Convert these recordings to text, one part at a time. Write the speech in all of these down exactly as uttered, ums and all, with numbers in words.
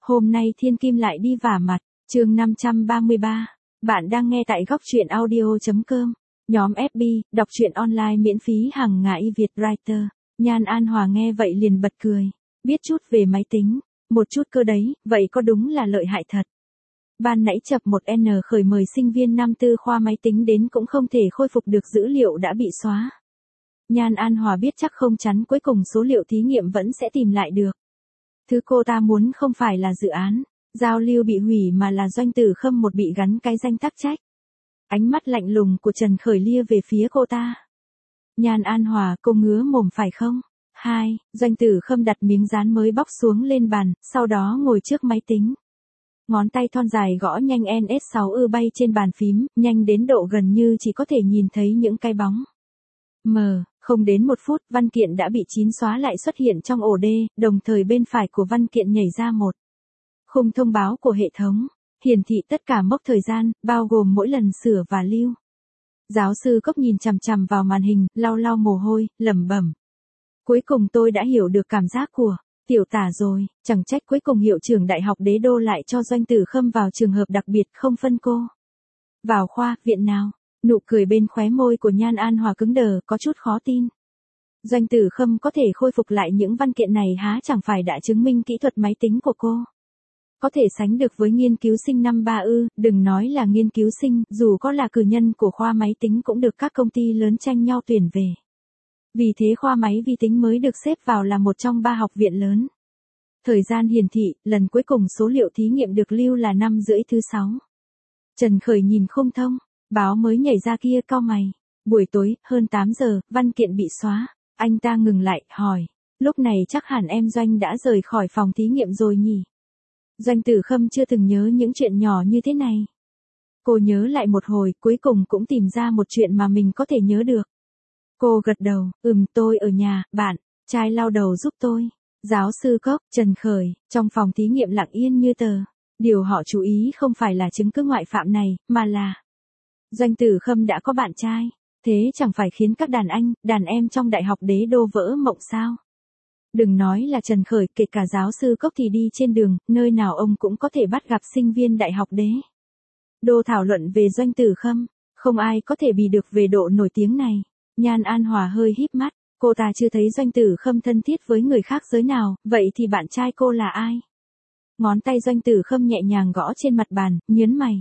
Hôm nay thiên kim lại đi vả mặt, chương năm trăm ba mươi ba. Bạn đang nghe tại góc truyện audio.com. Nhóm ép bê, đọc truyện online miễn phí hàng ngày Việt Writer. Nhan An Hòa nghe vậy liền bật cười. Biết chút về máy tính, một chút cơ đấy, vậy có đúng là lợi hại thật. Ban nãy chập một N khởi mời sinh viên năm tư khoa máy tính đến cũng không thể khôi phục được dữ liệu đã bị xóa. Nhan An Hòa biết chắc không chắn cuối cùng số liệu thí nghiệm vẫn sẽ tìm lại được. Thứ cô ta muốn không phải là dự án, giao lưu bị hủy mà là Doanh Tử Khâm một bị gắn cái danh tắc trách. Ánh mắt lạnh lùng của Trần Khởi lia về phía cô ta. Nhan An Hòa, cô ngứa mồm phải không? Hai, Doanh Tử Khâm đặt miếng dán mới bóc xuống lên bàn, sau đó ngồi trước máy tính. Ngón tay thon dài gõ nhanh N S sáu ư bay trên bàn phím, nhanh đến độ gần như chỉ có thể nhìn thấy những cái bóng. Mờ, không đến một phút, văn kiện đã bị chín xóa lại xuất hiện trong ổ D, đồng thời bên phải của văn kiện nhảy ra một khung thông báo của hệ thống, hiển thị tất cả mốc thời gian, bao gồm mỗi lần sửa và lưu. Giáo sư Cốc nhìn chằm chằm vào màn hình, lau lau mồ hôi, lẩm bẩm. Cuối cùng tôi đã hiểu được cảm giác của Tiểu Tả rồi, chẳng trách cuối cùng hiệu trưởng Đại học Đế Đô lại cho Doanh Tử Khâm vào trường hợp đặc biệt không phân cô. Vào khoa, viện nào? Nụ cười bên khóe môi của Nhan An Hòa cứng đờ, có chút khó tin. Doanh Tử Khâm có thể khôi phục lại những văn kiện này há chẳng phải đã chứng minh kỹ thuật máy tính của cô. Có thể sánh được với nghiên cứu sinh năm ba ư, đừng nói là nghiên cứu sinh, dù có là cử nhân của khoa máy tính cũng được các công ty lớn tranh nhau tuyển về. Vì thế khoa máy vi tính mới được xếp vào là một trong ba học viện lớn. Thời gian hiển thị, lần cuối cùng số liệu thí nghiệm được lưu là năm rưỡi thứ sáu. Trần Khởi nhìn không thông. Báo mới nhảy ra kia cau mày. Buổi tối, hơn tám giờ, văn kiện bị xóa. Anh ta ngừng lại, hỏi. Lúc này chắc hẳn em Doanh đã rời khỏi phòng thí nghiệm rồi nhỉ? Doanh Tử Khâm chưa từng nhớ những chuyện nhỏ như thế này. Cô nhớ lại một hồi, cuối cùng cũng tìm ra một chuyện mà mình có thể nhớ được. Cô gật đầu, ừm tôi ở nhà, bạn, trai lau đầu giúp tôi. Giáo sư Cốc, Trần Khởi, trong phòng thí nghiệm lặng yên như tờ. Điều họ chú ý không phải là chứng cứ ngoại phạm này, mà là Doanh Tử Khâm đã có bạn trai, thế chẳng phải khiến các đàn anh, đàn em trong Đại học Đế Đô vỡ mộng sao? Đừng nói là Trần Khởi, kể cả giáo sư Cốc thì đi trên đường, nơi nào ông cũng có thể bắt gặp sinh viên Đại học Đế Đô thảo luận về Doanh Tử Khâm, không ai có thể bì được về độ nổi tiếng này. Nhan An Hòa hơi híp mắt, cô ta chưa thấy Doanh Tử Khâm thân thiết với người khác giới nào, vậy thì bạn trai cô là ai? Ngón tay Doanh Tử Khâm nhẹ nhàng gõ trên mặt bàn, nhớn mày.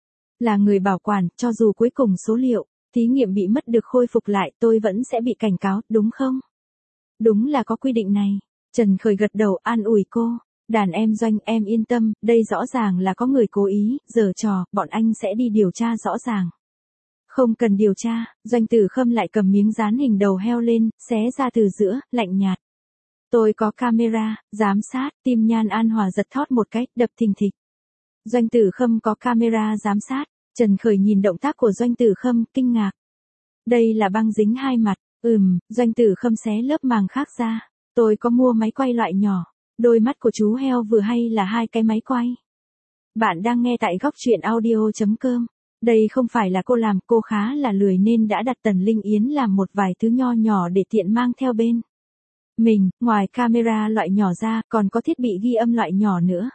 Là người bảo quản, cho dù cuối cùng số liệu, thí nghiệm bị mất được khôi phục lại, tôi vẫn sẽ bị cảnh cáo, đúng không? Đúng là có quy định này. Trần Khởi gật đầu an ủi cô. Đàn em Doanh, em yên tâm, đây rõ ràng là có người cố ý, giở trò, bọn anh sẽ đi điều tra rõ ràng. Không cần điều tra, Doanh Tử Khâm lại cầm miếng dán hình đầu heo lên, xé ra từ giữa, lạnh nhạt. Tôi có camera, giám sát, tim Nhan An Hòa giật thót một cách, đập thình thịch. Doanh Tử Khâm có camera giám sát. Trần Khởi nhìn động tác của Doanh Tử Khâm, kinh ngạc. Đây là băng dính hai mặt, ừm, Doanh Tử Khâm xé lớp màng khác ra. Tôi có mua máy quay loại nhỏ. Đôi mắt của chú heo vừa hay là hai cái máy quay. Bạn đang nghe tại góc truyện audio.com. Đây không phải là cô làm, cô khá là lười nên đã đặt Tần Linh Yến làm một vài thứ nho nhỏ để tiện mang theo bên mình, ngoài camera loại nhỏ ra, còn có thiết bị ghi âm loại nhỏ nữa.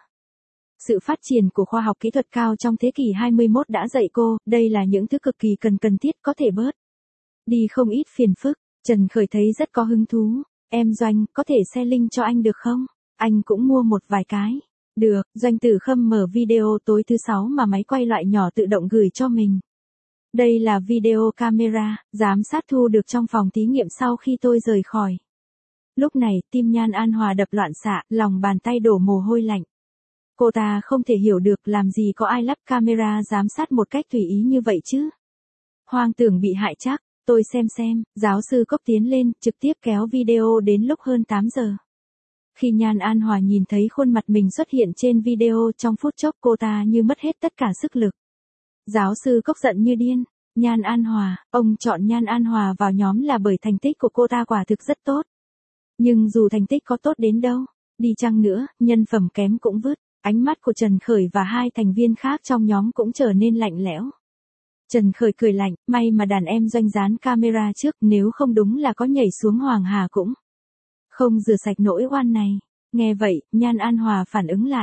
Sự phát triển của khoa học kỹ thuật cao trong thế kỷ hai mươi mốt đã dạy cô, đây là những thứ cực kỳ cần cần thiết có thể bớt đi không ít phiền phức. Trần Khởi thấy rất có hứng thú. Em Doanh, có thể share link cho anh được không? Anh cũng mua một vài cái. Được, Doanh Tử Khâm mở video tối thứ sáu mà máy quay loại nhỏ tự động gửi cho mình. Đây là video camera, giám sát thu được trong phòng thí nghiệm sau khi tôi rời khỏi. Lúc này, tim Nhan An Hòa đập loạn xạ, lòng bàn tay đổ mồ hôi lạnh. Cô ta không thể hiểu được làm gì có ai lắp camera giám sát một cách tùy ý như vậy chứ. Hoang tưởng bị hại chắc, tôi xem xem, giáo sư Cốc tiến lên, trực tiếp kéo video đến lúc hơn tám giờ. Khi Nhan An Hòa nhìn thấy khuôn mặt mình xuất hiện trên video trong phút chốc cô ta như mất hết tất cả sức lực. Giáo sư Cốc giận như điên. Nhan An Hòa, ông chọn Nhan An Hòa vào nhóm là bởi thành tích của cô ta quả thực rất tốt. Nhưng dù thành tích có tốt đến đâu, đi chăng nữa, nhân phẩm kém cũng vứt. Ánh mắt của Trần Khởi và hai thành viên khác trong nhóm cũng trở nên lạnh lẽo. Trần Khởi cười lạnh, may mà đàn em Doanh dán camera trước, nếu không đúng là có nhảy xuống Hoàng Hà cũng không rửa sạch nỗi oan này. Nghe vậy, Nhan An Hòa phản ứng lại.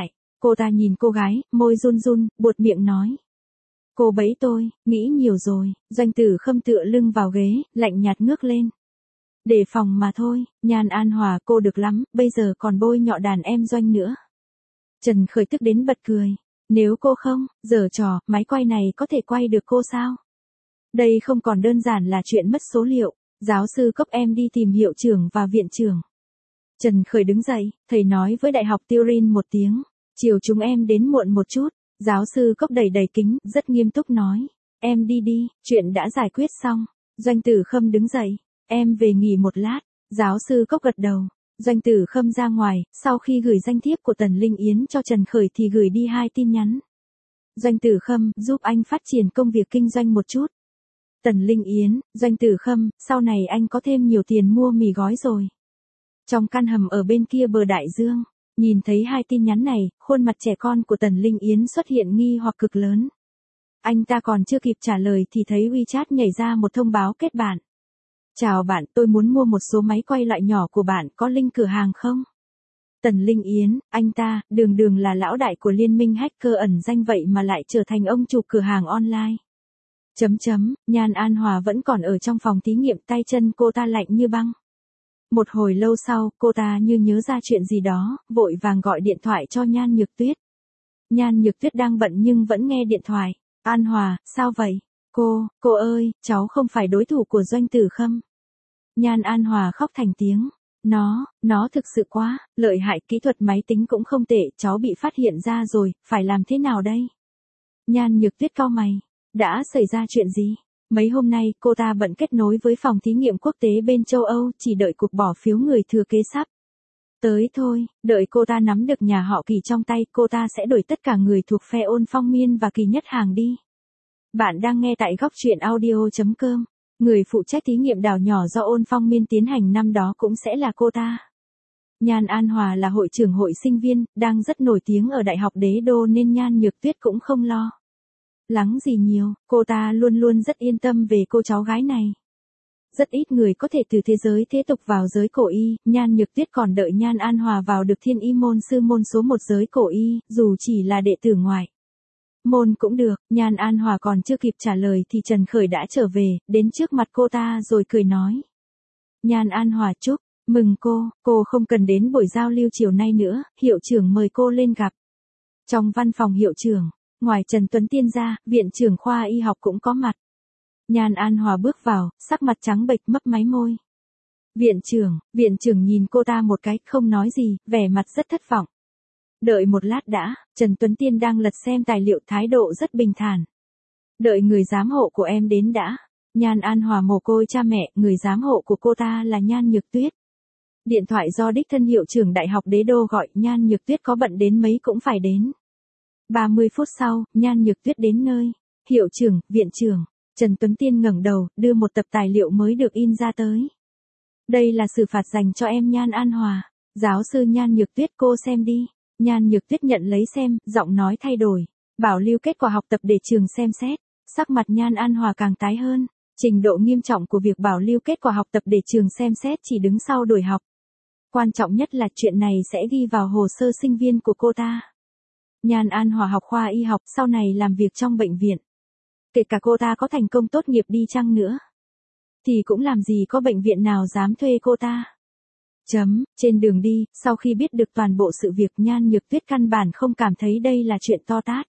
Cô ta nhìn cô gái, môi run run, buột miệng nói. Cô bẫy tôi, nghĩ nhiều rồi. Doanh Tử Khâm tựa lưng vào ghế, lạnh nhạt ngước lên. Đề phòng mà thôi, Nhan An Hòa cô được lắm, bây giờ còn bôi nhọ đàn em Doanh nữa. Trần Khởi tức đến bật cười. Nếu cô không, giở trò, máy quay này có thể quay được cô sao? Đây không còn đơn giản là chuyện mất số liệu. Giáo sư Cốc em đi tìm hiệu trưởng và viện trưởng. Trần Khởi đứng dậy, thầy nói với Đại học Turin một tiếng. Chiều chúng em đến muộn một chút. Giáo sư Cốc đầy đầy kính, rất nghiêm túc nói. Em đi đi, chuyện đã giải quyết xong. Doanh Tử Khâm đứng dậy. Em về nghỉ một lát. Giáo sư Cốc gật đầu. Doanh Tử Khâm ra ngoài, sau khi gửi danh thiếp của Tần Linh Yến cho Trần Khởi thì gửi đi hai tin nhắn. Doanh Tử Khâm, giúp anh phát triển công việc kinh doanh một chút. Tần Linh Yến, Doanh Tử Khâm, sau này anh có thêm nhiều tiền mua mì gói rồi. Trong căn hầm ở bên kia bờ đại dương, nhìn thấy hai tin nhắn này, khuôn mặt trẻ con của Tần Linh Yến xuất hiện nghi hoặc cực lớn. Anh ta còn chưa kịp trả lời thì thấy WeChat nhảy ra một thông báo kết bạn. Chào bạn, tôi muốn mua một số máy quay loại nhỏ của bạn, có link cửa hàng không? Tần Linh Yến, anh ta, đường đường là lão đại của liên minh hacker ẩn danh vậy mà lại trở thành ông chủ cửa hàng online. Chấm chấm, Nhan An Hòa vẫn còn ở trong phòng thí nghiệm, tay chân cô ta lạnh như băng. Một hồi lâu sau, cô ta như nhớ ra chuyện gì đó, vội vàng gọi điện thoại cho Nhan Nhược Tuyết. Nhan Nhược Tuyết đang bận nhưng vẫn nghe điện thoại. An Hòa, sao vậy? Cô, cô ơi, cháu không phải đối thủ của Doanh Tử Khâm. Nhan An Hòa khóc thành tiếng. Nó, nó thực sự quá, lợi hại, kỹ thuật máy tính cũng không tệ, cháu bị phát hiện ra rồi, phải làm thế nào đây? Nhan Nhược Tuyết cau mày. Đã xảy ra chuyện gì? Mấy hôm nay, cô ta bận kết nối với phòng thí nghiệm quốc tế bên châu Âu, chỉ đợi cuộc bỏ phiếu người thừa kế sắp tới thôi, đợi cô ta nắm được nhà họ Kỳ trong tay, cô ta sẽ đuổi tất cả người thuộc phe Ôn Phong Miên và Kỳ Nhất Hàng đi. Bạn đang nghe tại góc truyện audio chấm com. Người phụ trách thí nghiệm đảo nhỏ do Ôn Phong Miên tiến hành năm đó cũng sẽ là cô ta. Nhan An Hòa là hội trưởng hội sinh viên, đang rất nổi tiếng ở Đại học Đế Đô nên Nhan Nhược Tuyết cũng không lo lắng gì nhiều, cô ta luôn luôn rất yên tâm về cô cháu gái này. Rất ít người có thể từ thế giới thế tục vào giới cổ y, Nhan Nhược Tuyết còn đợi Nhan An Hòa vào được Thiên Y môn sư môn số một giới cổ y, dù chỉ là đệ tử ngoại môn cũng được. Nhan An Hòa còn chưa kịp trả lời thì Trần Khởi đã trở về, đến trước mặt cô ta rồi cười nói. Nhan An Hòa chúc mừng cô, cô không cần đến buổi giao lưu chiều nay nữa, hiệu trưởng mời cô lên gặp. Trong văn phòng hiệu trưởng, ngoài Trần Tuấn Tiên ra, viện trưởng khoa y học cũng có mặt. Nhan An Hòa bước vào, sắc mặt trắng bệch mấp máy môi. Viện trưởng, viện trưởng nhìn cô ta một cái, không nói gì, vẻ mặt rất thất vọng. Đợi một lát đã, Trần Tuấn Tiên đang lật xem tài liệu, thái độ rất bình thản. Đợi người giám hộ của em đến đã. Nhan An Hòa mồ côi cha mẹ, người giám hộ của cô ta là Nhan Nhược Tuyết. Điện thoại do đích thân hiệu trưởng Đại học Đế Đô gọi, Nhan Nhược Tuyết có bận đến mấy cũng phải đến. ba mươi phút sau, Nhan Nhược Tuyết đến nơi. Hiệu trưởng, viện trưởng. Trần Tuấn Tiên ngẩng đầu, đưa một tập tài liệu mới được in ra tới. Đây là xử phạt dành cho em Nhan An Hòa. Giáo sư Nhan Nhược Tuyết, cô xem đi. Nhan Nhược Tuyết nhận lấy xem, giọng nói thay đổi. Bảo lưu kết quả học tập để trường xem xét. Sắc mặt Nhan An Hòa càng tái hơn. Trình độ nghiêm trọng của việc bảo lưu kết quả học tập để trường xem xét chỉ đứng sau đuổi học. Quan trọng nhất là chuyện này sẽ ghi vào hồ sơ sinh viên của cô ta. Nhan An Hòa học khoa y học, sau này làm việc trong bệnh viện. Kể cả cô ta có thành công tốt nghiệp đi chăng nữa, thì cũng làm gì có bệnh viện nào dám thuê cô ta. Chấm, trên đường đi, sau khi biết được toàn bộ sự việc, Nhan Nhược Tuyết căn bản không cảm thấy đây là chuyện to tát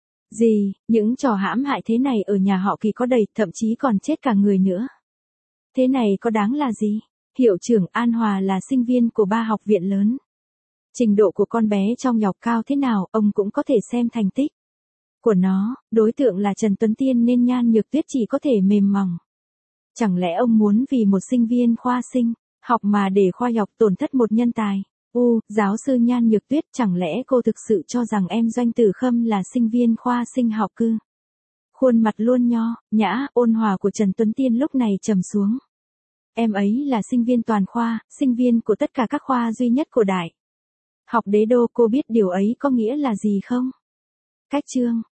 gì, những trò hãm hại thế này ở nhà họ Kỳ có đầy, thậm chí còn chết cả người nữa. Thế này có đáng là gì? Hiệu trưởng An Hòa là sinh viên của ba học viện lớn. Trình độ của con bé trong nhọc cao thế nào, ông cũng có thể xem thành tích của nó, đối tượng là Trần Tuấn Tiên nên Nhan Nhược Tuyết chỉ có thể mềm mỏng. Chẳng lẽ ông muốn vì một sinh viên khoa sinh học mà để khoa học tổn thất một nhân tài? U, giáo sư Nhan Nhược Tuyết, chẳng lẽ cô thực sự cho rằng em Doanh Tử Khâm là sinh viên khoa sinh học cư? Khuôn mặt luôn nho, nhã, ôn hòa của Trần Tuấn Tiên lúc này trầm xuống. Em ấy là sinh viên toàn khoa, sinh viên của tất cả các khoa duy nhất của Đại học Đế Đô, cô biết điều ấy có nghĩa là gì không? Cách chương